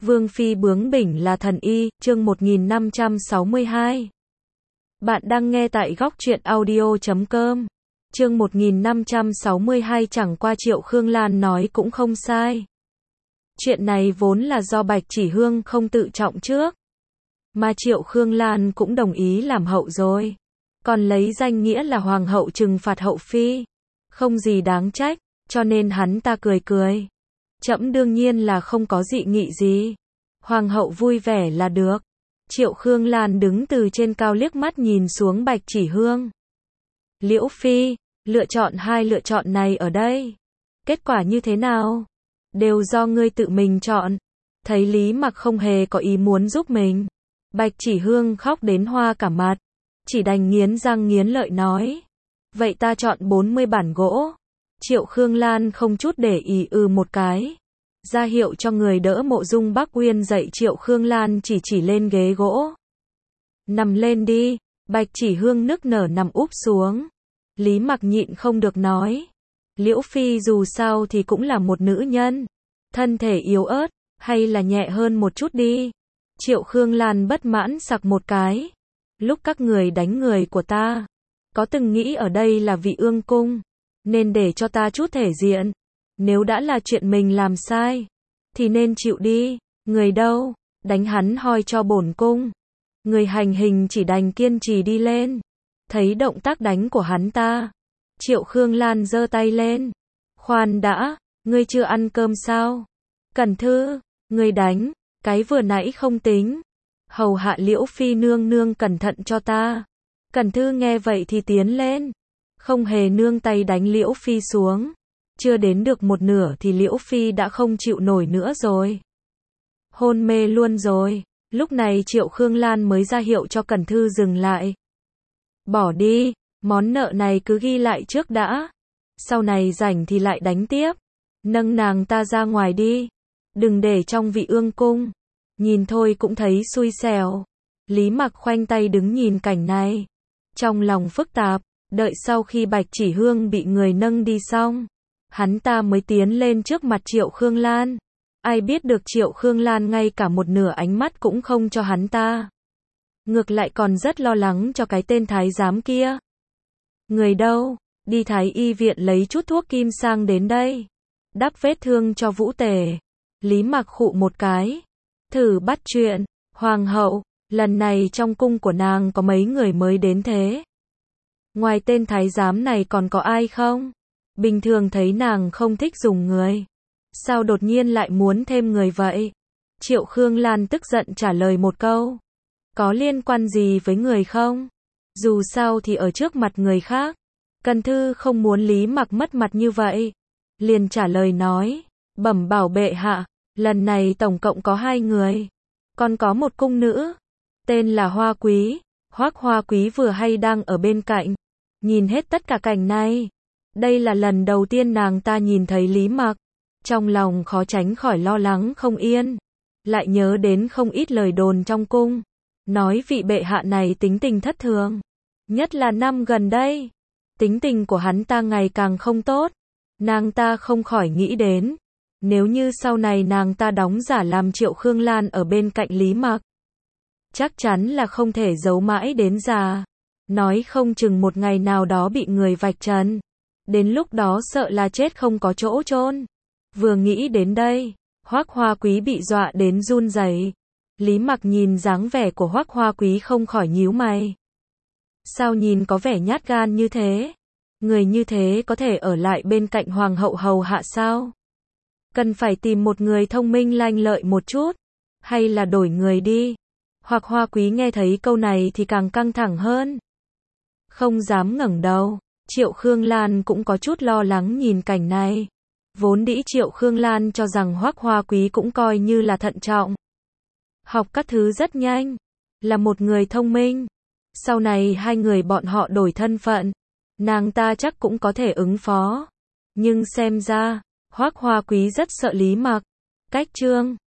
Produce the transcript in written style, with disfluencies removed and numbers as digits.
Vương phi bướng bỉnh là thần y, chương 1562. Bạn đang nghe tại góc truyện audio.com. Chương 1562 chẳng qua Triệu Khương Lan nói cũng không sai. Chuyện này vốn là do Bạch Chỉ Hương không tự trọng trước. Mà Triệu Khương Lan cũng đồng ý làm hậu rồi. Còn lấy danh nghĩa là hoàng hậu trừng phạt hậu phi. Không gì đáng trách, cho nên hắn ta cười cười. Trẫm đương nhiên là không có dị nghị gì. Hoàng hậu vui vẻ là được. Triệu Khương Lan đứng từ trên cao liếc mắt nhìn xuống Bạch Chỉ Hương. Liễu phi, lựa chọn hai lựa chọn này ở đây. Kết quả như thế nào? Đều do ngươi tự mình chọn. Thấy Lý Mặc không hề có ý muốn giúp mình. Bạch Chỉ Hương khóc đến hoa cả mặt. Chỉ đành nghiến răng nghiến lợi nói. Vậy ta chọn 40 bản gỗ. Triệu Khương Lan không chút để ý một cái. Ra hiệu cho người đỡ Mộ Dung Bắc Uyên dậy. Triệu Khương Lan chỉ lên ghế gỗ. Nằm lên đi. Bạch Chỉ Hương nức nở nằm úp xuống. Lý Mặc nhịn không được nói. Liễu phi dù sao thì cũng là một nữ nhân. Thân thể yếu ớt, hay là nhẹ hơn một chút đi. Triệu Khương Lan bất mãn sặc một cái. Lúc các người đánh người của ta, có từng nghĩ ở đây là Vị Ương cung, nên để cho ta chút thể diện. Nếu đã là chuyện mình làm sai, thì nên chịu đi. Người đâu, đánh hắn hoi cho bổn cung. Người hành hình chỉ đành kiên trì đi lên. Thấy động tác đánh của hắn ta, Triệu Khương Lan giơ tay lên. Khoan đã, ngươi chưa ăn cơm sao? Cẩn Thư, ngươi đánh, cái vừa nãy không tính. Hầu hạ Liễu phi nương nương cẩn thận cho ta. Cẩn Thư nghe vậy thì tiến lên, không hề nương tay đánh Liễu phi xuống. Chưa đến được một nửa thì Liễu phi đã không chịu nổi nữa rồi. Hôn mê luôn rồi. Lúc này Triệu Khương Lan mới ra hiệu cho Cẩn Thư dừng lại. Bỏ đi, món nợ này cứ ghi lại trước đã. Sau này rảnh thì lại đánh tiếp. Nâng nàng ta ra ngoài đi. Đừng để trong Vị Ương cung. Nhìn thôi cũng thấy xui xẻo. Lý Mặc khoanh tay đứng nhìn cảnh này. Trong lòng phức tạp, đợi sau khi Bạch Chỉ Hương bị người nâng đi xong, hắn ta mới tiến lên trước mặt Triệu Khương Lan. Ai biết được Triệu Khương Lan ngay cả một nửa ánh mắt cũng không cho hắn ta. Ngược lại còn rất lo lắng cho cái tên thái giám kia. Người đâu? Đi Thái y viện lấy chút thuốc kim sang đến đây. Đắp vết thương cho Vũ Tề. Lý Mặc khụ một cái. Thử bắt chuyện. Hoàng hậu, lần này trong cung của nàng có mấy người mới đến thế? Ngoài tên thái giám này còn có ai không? Bình thường thấy nàng không thích dùng người. Sao đột nhiên lại muốn thêm người vậy? Triệu Khương Lan tức giận trả lời một câu. Có liên quan gì với người không? Dù sao thì ở trước mặt người khác. Cẩn Thư không muốn Lý Mặc mất mặt như vậy. Liền trả lời nói. Bẩm bảo bệ hạ, lần này tổng cộng có 2 người. Còn có một cung nữ. Tên là Hoa Quý. Hoắc Hoa Quý vừa hay đang ở bên cạnh. Nhìn hết tất cả cảnh này. Đây là lần đầu tiên nàng ta nhìn thấy Lý Mặc. Trong lòng khó tránh khỏi lo lắng không yên. Lại nhớ đến không ít lời đồn trong cung. Nói vị bệ hạ này tính tình thất thường. Nhất là năm gần đây. Tính tình của hắn ta ngày càng không tốt. Nàng ta không khỏi nghĩ đến. Nếu như sau này nàng ta đóng giả làm Triệu Khương Lan ở bên cạnh Lý Mặc. Chắc chắn là không thể giấu mãi đến già. Nói không chừng một ngày nào đó bị người vạch trần. Đến lúc đó sợ là chết không có chỗ chôn. Vừa nghĩ đến đây, Hoắc Hoa Quý bị dọa đến run rẩy. Lý Mặc nhìn dáng vẻ của Hoắc Hoa Quý không khỏi nhíu mày. Sao nhìn có vẻ nhát gan như thế? Người như thế có thể ở lại bên cạnh hoàng hậu hầu hạ sao? Cần phải tìm một người thông minh lanh lợi một chút, hay là đổi người đi? Hoắc Hoa Quý nghe thấy câu này thì càng căng thẳng hơn. Không dám ngẩng đầu. Triệu Khương Lan cũng có chút lo lắng nhìn cảnh này. Vốn dĩ Triệu Khương Lan cho rằng Hoắc Hoa Quý cũng coi như là thận trọng. Học các thứ rất nhanh. Là một người thông minh. Sau này 2 người bọn họ đổi thân phận. Nàng ta chắc cũng có thể ứng phó. Nhưng xem ra, Hoắc Hoa Quý rất sợ Lý Mặc. Cách chương